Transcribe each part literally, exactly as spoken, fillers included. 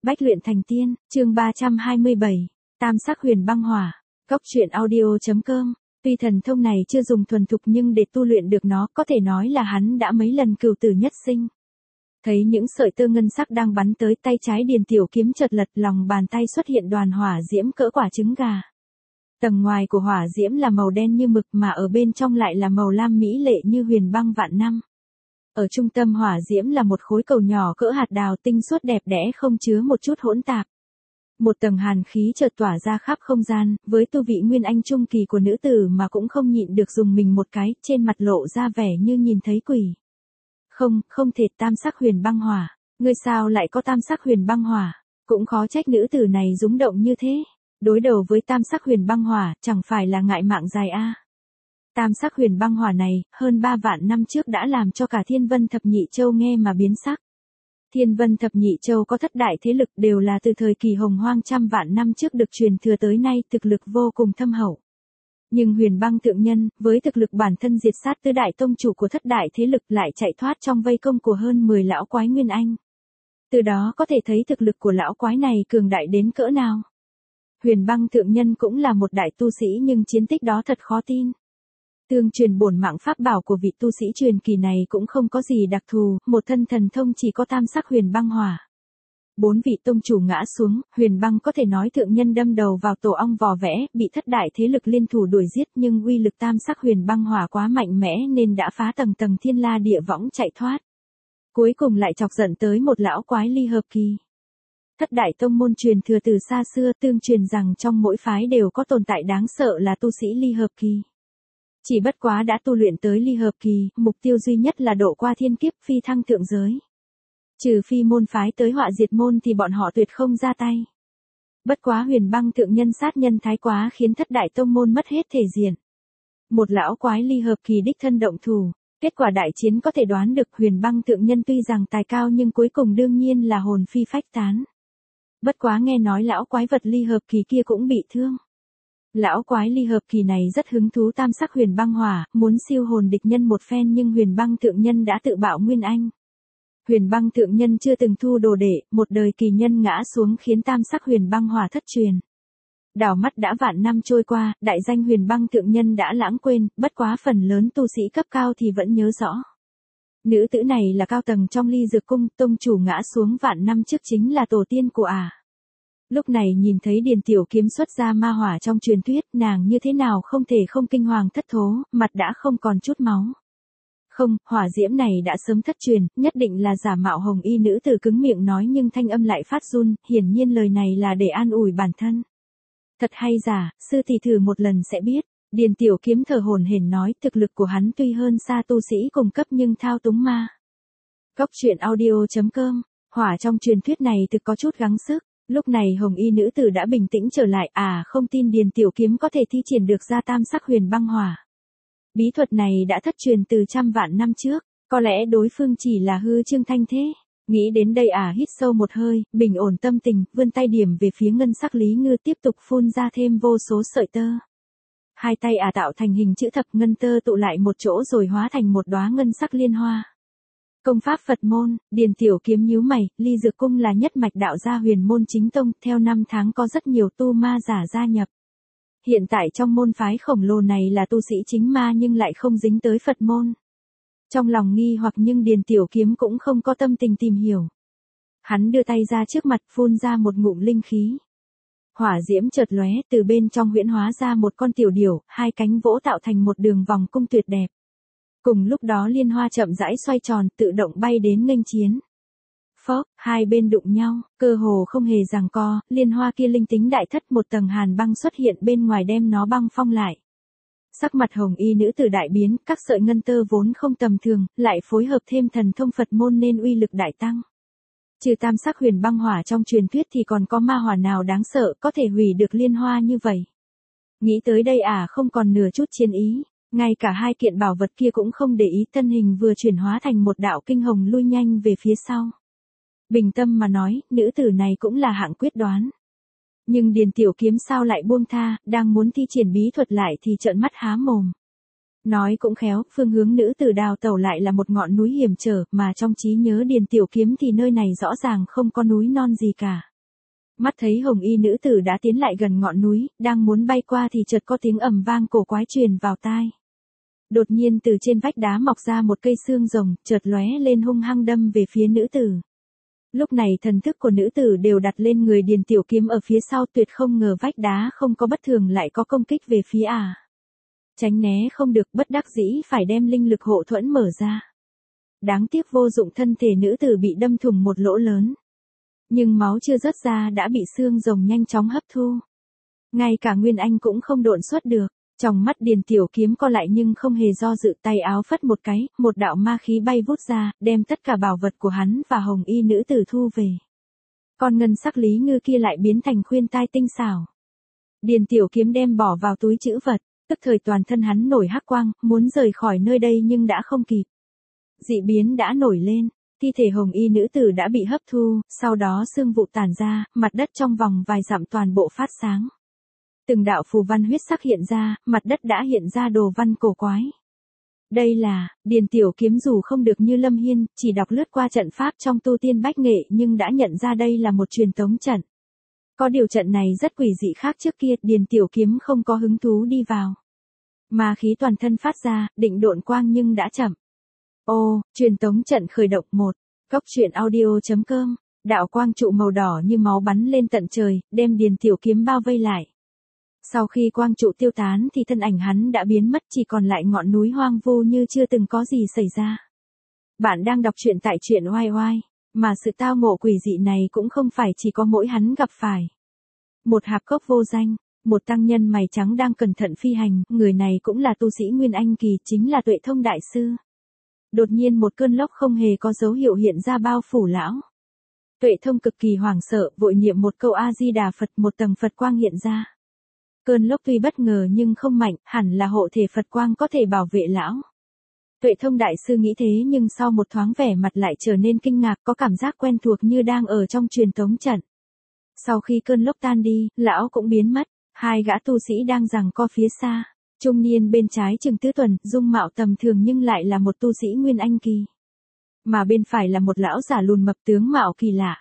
Bách luyện thành tiên, chương ba trăm hai mươi bảy, Tam sắc huyền băng hỏa. Góc truyện audio.com. Tuy thần thông này chưa dùng thuần thục nhưng để tu luyện được nó có thể nói là hắn đã mấy lần cửu tử nhất sinh. Thấy những sợi tơ ngân sắc đang bắn tới, tay trái Điền Tiểu Kiếm chợt lật, lòng bàn tay xuất hiện đoàn hỏa diễm cỡ quả trứng gà. Tầng ngoài của hỏa diễm là màu đen như mực mà ở bên trong lại là màu lam mỹ lệ như huyền băng vạn năm. Ở trung tâm hỏa diễm là một khối cầu nhỏ cỡ hạt đào tinh suốt đẹp đẽ không chứa một chút hỗn tạp. Một tầng hàn khí chợt tỏa ra khắp không gian, với tu vị nguyên anh trung kỳ của nữ tử mà cũng không nhịn được dùng mình một cái, trên mặt lộ ra vẻ như nhìn thấy quỷ. Không, không thể, tam sắc huyền băng hỏa, ngươi sao lại có tam sắc huyền băng hỏa, cũng khó trách nữ tử này rúng động như thế. Đối đầu với tam sắc huyền băng hỏa, chẳng phải là ngại mạng dài a. À. Tam sắc huyền băng hỏa này, hơn ba vạn năm trước đã làm cho cả Thiên Vân Thập Nhị Châu nghe mà biến sắc. Thiên Vân Thập Nhị Châu có thất đại thế lực đều là từ thời kỳ hồng hoang trăm vạn năm trước được truyền thừa tới nay, thực lực vô cùng thâm hậu. Nhưng huyền băng thượng nhân, với thực lực bản thân diệt sát tứ đại tông chủ của thất đại thế lực lại chạy thoát trong vây công của hơn mười lão quái nguyên anh. Từ đó có thể thấy thực lực của lão quái này cường đại đến cỡ nào. Huyền băng thượng nhân cũng là một đại tu sĩ nhưng chiến tích đó thật khó tin. Tương truyền bổn mạng pháp bảo của vị tu sĩ truyền kỳ này cũng không có gì đặc thù, một thân thần thông chỉ có tam sắc huyền băng hỏa. Bốn vị tông chủ ngã xuống, huyền băng có thể nói thượng nhân đâm đầu vào tổ ong vò vẽ, bị thất đại thế lực liên thủ đuổi giết nhưng uy lực tam sắc huyền băng hỏa quá mạnh mẽ nên đã phá tầng tầng thiên la địa võng chạy thoát. Cuối cùng lại chọc giận tới một lão quái ly hợp kỳ. Thất đại tông môn truyền thừa từ xa xưa, tương truyền rằng trong mỗi phái đều có tồn tại đáng sợ là tu sĩ ly hợp kỳ. Chỉ bất quá đã tu luyện tới ly hợp kỳ, mục tiêu duy nhất là độ qua thiên kiếp phi thăng thượng giới. Trừ phi môn phái tới họa diệt môn thì bọn họ tuyệt không ra tay. Bất quá huyền băng thượng nhân sát nhân thái quá khiến thất đại tông môn mất hết thể diện. Một lão quái ly hợp kỳ đích thân động thủ, kết quả đại chiến có thể đoán được. Huyền băng thượng nhân tuy rằng tài cao nhưng cuối cùng đương nhiên là hồn phi phách tán. Bất quá nghe nói lão quái vật ly hợp kỳ kia cũng bị thương. Lão quái ly hợp kỳ này rất hứng thú tam sắc huyền băng hỏa, muốn siêu hồn địch nhân một phen nhưng huyền băng thượng nhân đã tự bạo nguyên anh. Huyền băng thượng nhân chưa từng thu đồ đệ, một đời kỳ nhân ngã xuống khiến tam sắc huyền băng hỏa thất truyền. Đảo mắt đã vạn năm trôi qua, đại danh huyền băng thượng nhân đã lãng quên, bất quá phần lớn tu sĩ cấp cao thì vẫn nhớ rõ. Nữ tử này là cao tầng trong ly dược cung, tông chủ ngã xuống vạn năm trước chính là tổ tiên của ả. À. Lúc này nhìn thấy Điền Tiểu Kiếm xuất ra ma hỏa trong truyền thuyết, nàng như thế nào không thể không kinh hoàng thất thố, mặt đã không còn chút máu. Không, hỏa diễm này đã sớm thất truyền, nhất định là giả mạo hồng y nữ tử cứng miệng nói nhưng thanh âm lại phát run, hiển nhiên lời này là để an ủi bản thân. Thật hay giả, sư thì thử một lần sẽ biết. Điền Tiểu Kiếm thở hổn hển nói, thực lực của hắn tuy hơn xa tu sĩ cùng cấp nhưng thao túng ma. Góc truyện audio.com, hỏa trong truyền thuyết này thực có chút gắng sức. Lúc này hồng y nữ tử đã bình tĩnh trở lại, à không tin Điền Tiểu Kiếm có thể thi triển được ra tam sắc huyền băng hỏa. Bí thuật này đã thất truyền từ trăm vạn năm trước, có lẽ đối phương chỉ là hư trương thanh thế. Nghĩ đến đây à hít sâu một hơi, bình ổn tâm tình, vươn tay điểm về phía ngân sắc Lý Ngư tiếp tục phun ra thêm vô số sợi tơ. Hai tay à tạo thành hình chữ thập, ngân tơ tụ lại một chỗ rồi hóa thành một đóa ngân sắc liên hoa. Công pháp Phật môn, Điền Tiểu Kiếm nhíu mày, ly dược cung là nhất mạch đạo gia huyền môn chính tông, theo năm tháng có rất nhiều tu ma giả gia nhập. Hiện tại trong môn phái khổng lồ này là tu sĩ chính ma nhưng lại không dính tới Phật môn. Trong lòng nghi hoặc nhưng Điền Tiểu Kiếm cũng không có tâm tình tìm hiểu. Hắn đưa tay ra trước mặt phun ra một ngụm linh khí. Hỏa diễm chợt lóe, từ bên trong huyễn hóa ra một con tiểu điểu, hai cánh vỗ tạo thành một đường vòng cung tuyệt đẹp. Cùng lúc đó liên hoa chậm rãi xoay tròn, tự động bay đến nghênh chiến. Phốc, hai bên đụng nhau, cơ hồ không hề giằng co, liên hoa kia linh tính đại thất, một tầng hàn băng xuất hiện bên ngoài đem nó băng phong lại. Sắc mặt hồng y nữ tử đại biến, các sợi ngân tơ vốn không tầm thường, lại phối hợp thêm thần thông Phật môn nên uy lực đại tăng. Trừ tam sắc huyền băng hỏa trong truyền thuyết thì còn có ma hỏa nào đáng sợ có thể hủy được liên hoa như vậy. Nghĩ tới đây à không còn nửa chút chiến ý. Ngay cả hai kiện bảo vật kia cũng không để ý, thân hình vừa chuyển hóa thành một đạo kinh hồng lui nhanh về phía sau. Bình tâm mà nói, nữ tử này cũng là hạng quyết đoán. Nhưng Điền Tiểu Kiếm sao lại buông tha, đang muốn thi triển bí thuật lại thì trợn mắt há mồm. Nói cũng khéo, phương hướng nữ tử đào tẩu lại là một ngọn núi hiểm trở, mà trong trí nhớ Điền Tiểu Kiếm thì nơi này rõ ràng không có núi non gì cả. Mắt thấy hồng y nữ tử đã tiến lại gần ngọn núi, đang muốn bay qua thì chợt có tiếng ầm vang cổ quái truyền vào tai. Đột nhiên từ trên vách đá mọc ra một cây xương rồng, chợt lóe lên hung hăng đâm về phía nữ tử. Lúc này thần thức của nữ tử đều đặt lên người Điền Tiểu Kiếm ở phía sau, tuyệt không ngờ vách đá không có bất thường lại có công kích về phía ả. Tránh né không được, bất đắc dĩ phải đem linh lực hộ thuẫn mở ra. Đáng tiếc vô dụng, thân thể nữ tử bị đâm thủng một lỗ lớn. Nhưng máu chưa rớt ra đã bị xương rồng nhanh chóng hấp thu. Ngay cả Nguyên Anh cũng không độn xuất được. Trong mắt Điền Tiểu Kiếm co lại nhưng không hề do dự, tay áo phất một cái, một đạo ma khí bay vút ra, đem tất cả bảo vật của hắn và hồng y nữ tử thu về. Con ngân sắc Lý Ngư kia lại biến thành khuyên tai tinh xảo. Điền Tiểu Kiếm đem bỏ vào túi trữ vật, tức thời toàn thân hắn nổi hắc quang, muốn rời khỏi nơi đây nhưng đã không kịp. Dị biến đã nổi lên, thi thể hồng y nữ tử đã bị hấp thu, sau đó xương vụ tản ra, mặt đất trong vòng vài dặm toàn bộ phát sáng. Từng đạo phù văn huyết sắc hiện ra, mặt đất đã hiện ra đồ văn cổ quái. Đây là, Điền Tiểu Kiếm dù không được như Lâm Hiên, chỉ đọc lướt qua trận pháp trong tu tiên bách nghệ nhưng đã nhận ra đây là một truyền tống trận. Có điều trận này rất quỷ dị khác trước kia, Điền Tiểu Kiếm không có hứng thú đi vào. Ma khí toàn thân phát ra, định độn quang nhưng đã chậm. Ô, truyền tống trận khởi động một. Cốc truyện audio chấm com. Đạo quang trụ màu đỏ như máu bắn lên tận trời, đem Điền Tiểu Kiếm bao vây lại. Sau khi quang trụ tiêu tán thì thân ảnh hắn đã biến mất, chỉ còn lại ngọn núi hoang vu như chưa từng có gì xảy ra. Bạn đang đọc truyện tại truyện oai oai, mà sự tao ngộ quỷ dị này cũng không phải chỉ có mỗi hắn gặp phải. Một hạp cốc vô danh, một tăng nhân mày trắng đang cẩn thận phi hành, người này cũng là tu sĩ Nguyên Anh kỳ, chính là Tuệ Thông đại sư. Đột nhiên một cơn lốc không hề có dấu hiệu hiện ra bao phủ lão. Tuệ Thông cực kỳ hoảng sợ, vội niệm một câu A Di Đà Phật, một tầng Phật quang hiện ra. Cơn lốc tuy bất ngờ nhưng không mạnh, hẳn là hộ thể Phật quang có thể bảo vệ lão. Tuệ Thông đại sư nghĩ thế nhưng sau một thoáng vẻ mặt lại trở nên kinh ngạc, có cảm giác quen thuộc như đang ở trong truyền tống trận. Sau khi cơn lốc tan đi, lão cũng biến mất, hai gã tu sĩ đang giằng co phía xa. Trung niên bên trái chừng tứ tuần, dung mạo tầm thường nhưng lại là một tu sĩ Nguyên Anh kỳ. Mà bên phải là một lão giả lùn mập tướng mạo kỳ lạ.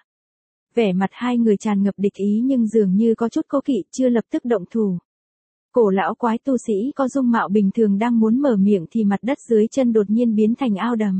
Vẻ mặt hai người tràn ngập địch ý nhưng dường như có chút cố kỵ, chưa lập tức động thủ. Cổ lão quái tu sĩ có dung mạo bình thường đang muốn mở miệng thì mặt đất dưới chân đột nhiên biến thành ao đầm.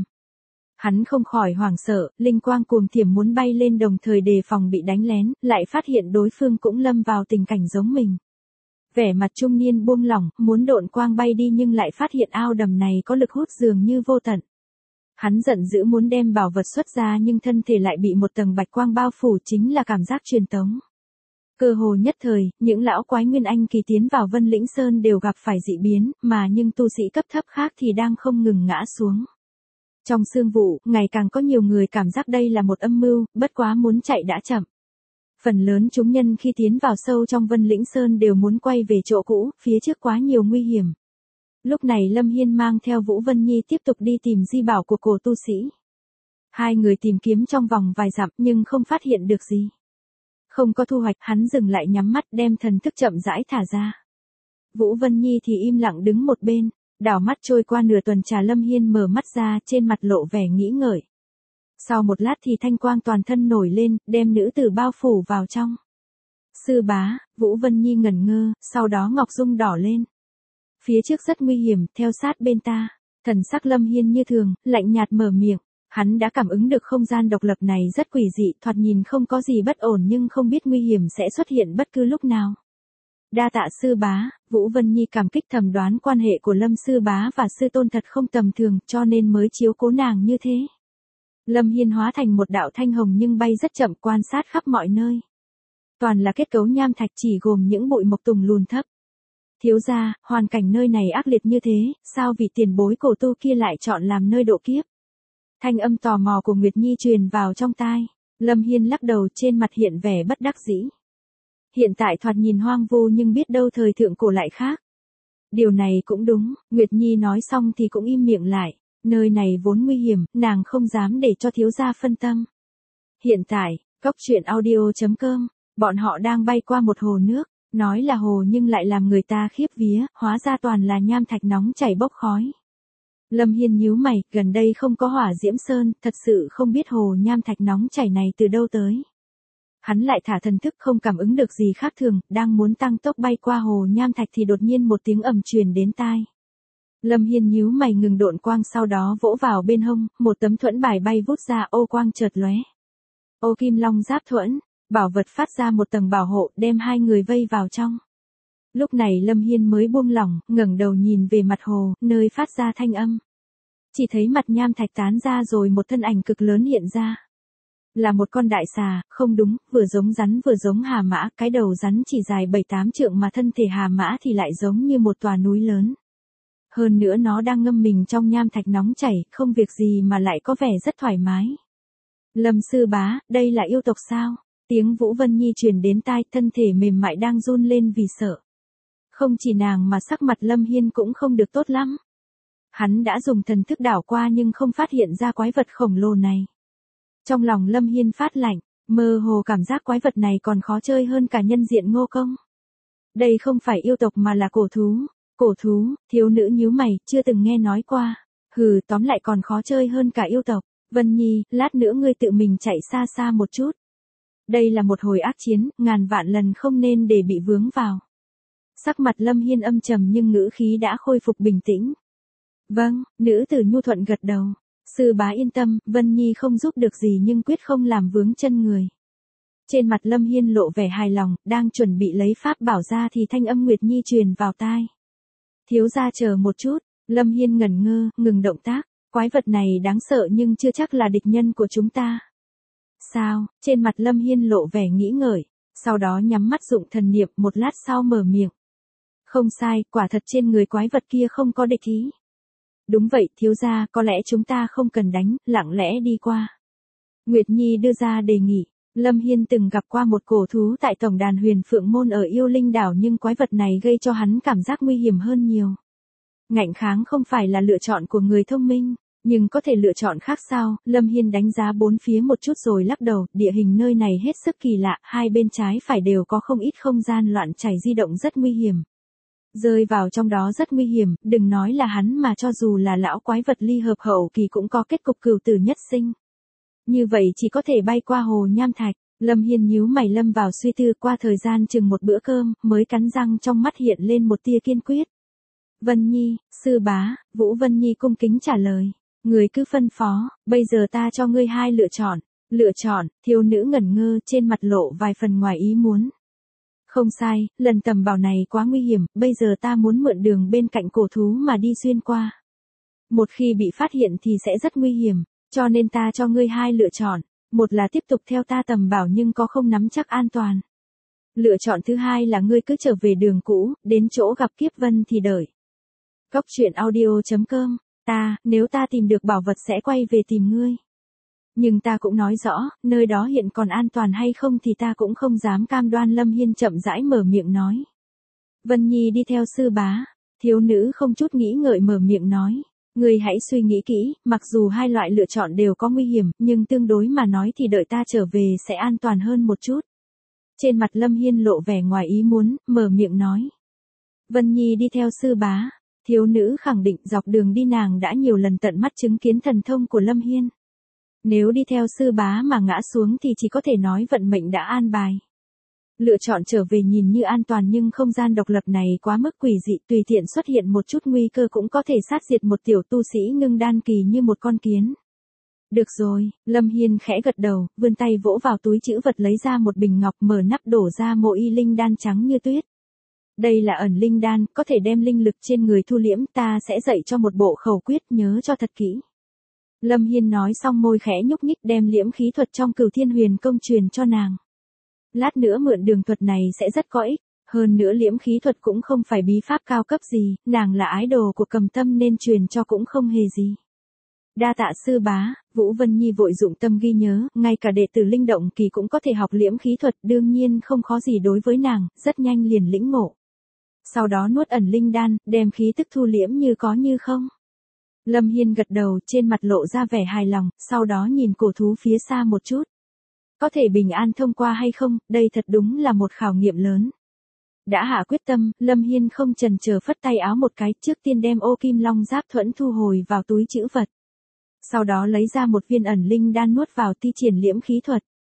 Hắn không khỏi hoảng sợ, linh quang cuồng thiểm muốn bay lên đồng thời đề phòng bị đánh lén, lại phát hiện đối phương cũng lâm vào tình cảnh giống mình. Vẻ mặt trung niên buông lỏng, muốn độn quang bay đi nhưng lại phát hiện ao đầm này có lực hút dường như vô tận. Hắn giận dữ muốn đem bảo vật xuất ra nhưng thân thể lại bị một tầng bạch quang bao phủ, chính là cảm giác truyền tống. Cơ hồ nhất thời, những lão quái Nguyên Anh kỳ tiến vào Vân Lĩnh Sơn đều gặp phải dị biến, mà nhưng tu sĩ cấp thấp khác thì đang không ngừng ngã xuống. Trong sương vụ, ngày càng có nhiều người cảm giác đây là một âm mưu, bất quá muốn chạy đã chậm. Phần lớn chúng nhân khi tiến vào sâu trong Vân Lĩnh Sơn đều muốn quay về chỗ cũ, phía trước quá nhiều nguy hiểm. Lúc này Lâm Hiên mang theo Vũ Vân Nhi tiếp tục đi tìm di bảo của cổ tu sĩ. Hai người tìm kiếm trong vòng vài dặm nhưng không phát hiện được gì. Không có thu hoạch, hắn dừng lại nhắm mắt đem thần thức chậm rãi thả ra. Vũ Vân Nhi thì im lặng đứng một bên, đảo mắt trôi qua nửa tuần trà. Lâm Hiên mở mắt ra, trên mặt lộ vẻ nghĩ ngợi. Sau một lát thì thanh quang toàn thân nổi lên, đem nữ tử bao phủ vào trong. Sư bá, Vũ Vân Nhi ngẩn ngơ, sau đó ngọc dung đỏ lên. Phía trước rất nguy hiểm, theo sát bên ta. Thần sắc Lâm Hiên như thường, lạnh nhạt mở miệng. Hắn đã cảm ứng được không gian độc lập này rất quỷ dị, thoạt nhìn không có gì bất ổn nhưng không biết nguy hiểm sẽ xuất hiện bất cứ lúc nào. Đa tạ sư bá, Vũ Vân Nhi cảm kích thầm đoán quan hệ của Lâm sư bá và sư tôn thật không tầm thường, cho nên mới chiếu cố nàng như thế. Lâm Hiên hóa thành một đạo thanh hồng nhưng bay rất chậm, quan sát khắp mọi nơi. Toàn là kết cấu nham thạch, chỉ gồm những bụi mộc tùng lùn thấp. Thiếu gia, hoàn cảnh nơi này ác liệt như thế, sao vị tiền bối cổ tu kia lại chọn làm nơi độ kiếp? Thanh âm tò mò của Nguyệt Nhi truyền vào trong tai. Lâm Hiên lắc đầu, trên mặt hiện vẻ bất đắc dĩ. Hiện tại thoạt nhìn hoang vu nhưng biết đâu thời thượng cổ lại khác. Điều này cũng đúng, Nguyệt Nhi nói xong thì cũng im miệng lại. Nơi này vốn nguy hiểm, nàng không dám để cho thiếu gia phân tâm. Hiện tại, cốc truyện audio chấm com, bọn họ đang bay qua một hồ nước. Nói là hồ nhưng lại làm người ta khiếp vía, hóa ra toàn là nham thạch nóng chảy bốc khói. Lâm Hiên nhíu mày, gần đây không có hỏa diễm sơn, thật sự không biết hồ nham thạch nóng chảy này từ đâu tới. Hắn lại thả thần thức không cảm ứng được gì khác thường, đang muốn tăng tốc bay qua hồ nham thạch thì đột nhiên một tiếng ầm truyền đến tai. Lâm Hiên nhíu mày ngừng độn quang, sau đó vỗ vào bên hông, một tấm thuẫn bài bay vút ra, ô quang chợt lóe. Ô kim long giáp thuẫn, bảo vật phát ra một tầng bảo hộ, đem hai người vây vào trong. Lúc này Lâm Hiên mới buông lỏng, ngẩng đầu nhìn về mặt hồ, nơi phát ra thanh âm. Chỉ thấy mặt nham thạch tán ra rồi một thân ảnh cực lớn hiện ra. Là một con đại xà, không đúng, vừa giống rắn vừa giống hà mã, cái đầu rắn chỉ dài bảy tám trượng mà thân thể hà mã thì lại giống như một tòa núi lớn. Hơn nữa nó đang ngâm mình trong nham thạch nóng chảy, không việc gì mà lại có vẻ rất thoải mái. Lâm sư bá, đây là yêu tộc sao? Tiếng Vũ Vân Nhi truyền đến tai, thân thể mềm mại đang run lên vì sợ. Không chỉ nàng mà sắc mặt Lâm Hiên cũng không được tốt lắm. Hắn đã dùng thần thức đảo qua nhưng không phát hiện ra quái vật khổng lồ này. Trong lòng Lâm Hiên phát lạnh, mơ hồ cảm giác quái vật này còn khó chơi hơn cả nhân diện Ngô Công. Đây không phải yêu tộc mà là cổ thú. Cổ thú, thiếu nữ nhíu mày, chưa từng nghe nói qua. Hừ, tóm lại còn khó chơi hơn cả yêu tộc. Vân Nhi, lát nữa ngươi tự mình chạy xa xa một chút. Đây là một hồi ác chiến, ngàn vạn lần không nên để bị vướng vào. Sắc mặt Lâm Hiên âm trầm nhưng ngữ khí đã khôi phục bình tĩnh. Vâng, nữ tử nhu thuận gật đầu. Sư bá yên tâm, Vân Nhi không giúp được gì nhưng quyết không làm vướng chân người. Trên mặt Lâm Hiên lộ vẻ hài lòng, đang chuẩn bị lấy pháp bảo ra thì thanh âm Nguyệt Nhi truyền vào tai. Thiếu gia chờ một chút, Lâm Hiên ngẩn ngơ, ngừng động tác, quái vật này đáng sợ nhưng chưa chắc là địch nhân của chúng ta. Sao, trên mặt Lâm Hiên lộ vẻ nghĩ ngợi, sau đó nhắm mắt dụng thần niệm, một lát sau mở miệng. Không sai, quả thật trên người quái vật kia không có địch ý. Đúng vậy, thiếu gia, có lẽ chúng ta không cần đánh, lặng lẽ đi qua. Nguyệt Nhi đưa ra đề nghị. Lâm Hiên từng gặp qua một cổ thú tại tổng đàn Huyền Phượng Môn ở Yêu Linh Đảo nhưng quái vật này gây cho hắn cảm giác nguy hiểm hơn nhiều. Ngạnh kháng không phải là lựa chọn của người thông minh, nhưng có thể lựa chọn khác sao? Lâm Hiên đánh giá bốn phía một chút rồi lắc đầu, địa hình nơi này hết sức kỳ lạ, hai bên trái phải đều có không ít không gian loạn chảy di động rất nguy hiểm. Rơi vào trong đó rất nguy hiểm, đừng nói là hắn mà cho dù là lão quái vật ly hợp hậu kỳ cũng có kết cục cửu tử nhất sinh. Như vậy chỉ có thể bay qua hồ nham thạch. Lâm Hiên nhíu mày lâm vào suy tư, qua thời gian chừng một bữa cơm, mới cắn răng, trong mắt hiện lên một tia kiên quyết. Vân Nhi, sư bá, Vũ Vân Nhi cung kính trả lời. Người cứ phân phó, bây giờ ta cho ngươi hai lựa chọn. Lựa chọn, thiếu nữ ngẩn ngơ, trên mặt lộ vài phần ngoài ý muốn. Không sai, lần tầm bảo này quá nguy hiểm, bây giờ ta muốn mượn đường bên cạnh cổ thú mà đi xuyên qua. Một khi bị phát hiện thì sẽ rất nguy hiểm. Cho nên ta cho ngươi hai lựa chọn, một là tiếp tục theo ta tầm bảo nhưng có không nắm chắc an toàn. Lựa chọn thứ hai là ngươi cứ trở về đường cũ, đến chỗ gặp Kiếp Vân thì đợi. Cốc truyện audio chấm com, ta, nếu ta tìm được bảo vật sẽ quay về tìm ngươi. Nhưng ta cũng nói rõ, nơi đó hiện còn an toàn hay không thì ta cũng không dám cam đoan. Lâm Hiên chậm rãi mở miệng nói. Vân Nhi đi theo sư bá, thiếu nữ không chút nghĩ ngợi mở miệng nói. Ngươi hãy suy nghĩ kỹ, mặc dù hai loại lựa chọn đều có nguy hiểm, nhưng tương đối mà nói thì đợi ta trở về sẽ an toàn hơn một chút. Trên mặt Lâm Hiên lộ vẻ ngoài ý muốn, mở miệng nói. Vân Nhi đi theo sư bá, thiếu nữ khẳng định dọc đường đi nàng đã nhiều lần tận mắt chứng kiến thần thông của Lâm Hiên. Nếu đi theo sư bá mà ngã xuống thì chỉ có thể nói vận mệnh đã an bài. Lựa chọn trở về nhìn như an toàn nhưng không gian độc lập này quá mức quỷ dị, tùy tiện xuất hiện một chút nguy cơ cũng có thể sát diệt một tiểu tu sĩ ngưng đan kỳ như một con kiến. Được rồi, Lâm Hiên khẽ gật đầu, vươn tay vỗ vào túi trữ vật lấy ra một bình ngọc, mở nắp đổ ra một y linh đan trắng như tuyết. Đây là ẩn linh đan, có thể đem linh lực trên người thu liễm, ta sẽ dạy cho một bộ khẩu quyết, nhớ cho thật kỹ. Lâm Hiên nói xong môi khẽ nhúc nhích đem liễm khí thuật trong Cửu Thiên Huyền Công truyền cho nàng. Lát nữa mượn đường thuật này sẽ rất có ích, hơn nữa liễm khí thuật cũng không phải bí pháp cao cấp gì, nàng là ái đồ của Cầm Tâm nên truyền cho cũng không hề gì. Đa tạ sư bá, Vũ Vân Nhi vội dụng tâm ghi nhớ, ngay cả đệ tử linh động kỳ cũng có thể học liễm khí thuật, đương nhiên không khó gì đối với nàng, rất nhanh liền lĩnh ngộ. Sau đó nuốt ẩn linh đan, đem khí tức thu liễm như có như không. Lâm Hiên gật đầu, trên mặt lộ ra vẻ hài lòng, sau đó nhìn cổ thú phía xa một chút. Có thể bình an thông qua hay không, đây thật đúng là một khảo nghiệm lớn. Đã hạ quyết tâm, Lâm Hiên không chần chờ phất tay áo một cái, trước tiên đem ô kim long giáp thuẫn thu hồi vào túi trữ vật. Sau đó lấy ra một viên ẩn linh đan nuốt vào thi triển liễm khí thuật.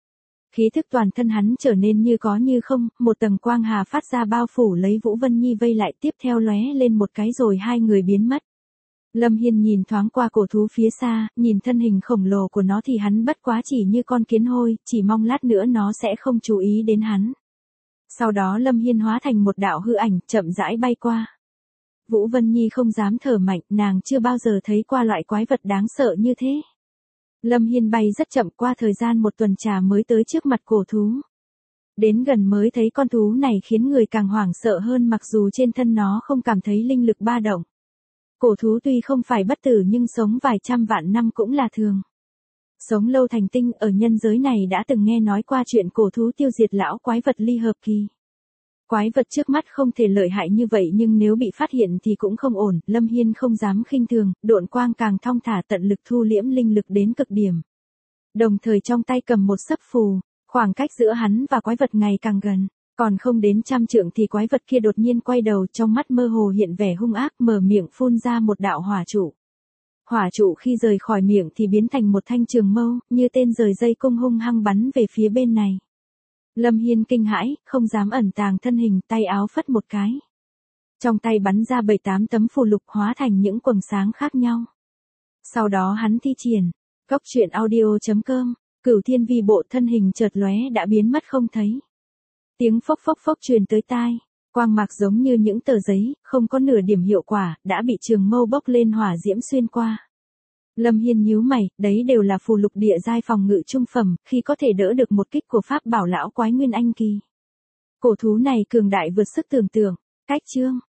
Khí thức toàn thân hắn trở nên như có như không, một tầng quang hà phát ra bao phủ lấy Vũ Vân Nhi vây lại tiếp theo lóe lên một cái rồi hai người biến mất. Lâm Hiên nhìn thoáng qua cổ thú phía xa, nhìn thân hình khổng lồ của nó thì hắn bất quá chỉ như con kiến hôi, chỉ mong lát nữa nó sẽ không chú ý đến hắn. Sau đó Lâm Hiên hóa thành một đạo hư ảnh, chậm rãi bay qua. Vũ Vân Nhi không dám thở mạnh, nàng chưa bao giờ thấy qua loại quái vật đáng sợ như thế. Lâm Hiên bay rất chậm, qua thời gian một tuần trà mới tới trước mặt cổ thú. Đến gần mới thấy con thú này khiến người càng hoảng sợ hơn, mặc dù trên thân nó không cảm thấy linh lực ba động. Cổ thú tuy không phải bất tử nhưng sống vài trăm vạn năm cũng là thường. Sống lâu thành tinh, ở nhân giới này đã từng nghe nói qua chuyện cổ thú tiêu diệt lão quái vật ly hợp kỳ. Quái vật trước mắt không thể lợi hại như vậy nhưng nếu bị phát hiện thì cũng không ổn, Lâm Hiên không dám khinh thường, độn quang càng thong thả tận lực thu liễm linh lực đến cực điểm. Đồng thời trong tay cầm một sấp phù, khoảng cách giữa hắn và quái vật ngày càng gần, còn không đến trăm trượng thì quái vật kia đột nhiên quay đầu, trong mắt mơ hồ hiện vẻ hung ác, mở miệng phun ra một đạo hỏa trụ. Hỏa trụ khi rời khỏi miệng thì biến thành một thanh trường mâu, như tên rời dây cung hung hăng bắn về phía bên này. Lâm Hiên kinh hãi, không dám ẩn tàng thân hình, tay áo phất một cái. Trong tay bắn ra bảy tám tấm phù lục hóa thành những quầng sáng khác nhau. Sau đó hắn thi triển, Cốc Truyện Audio chấm com, Cửu Thiên Vi Bộ, thân hình chợt lóe đã biến mất không thấy. Tiếng phốc phốc phốc truyền tới tai, quang mạc giống như những tờ giấy, không có nửa điểm hiệu quả, đã bị trường mâu bốc lên hỏa diễm xuyên qua. Lâm Hiên nhíu mày, đấy đều là phù lục địa giai phòng ngự trung phẩm, khi có thể đỡ được một kích của pháp bảo lão quái nguyên anh kỳ. Cổ thú này cường đại vượt sức tưởng tượng. Cách chương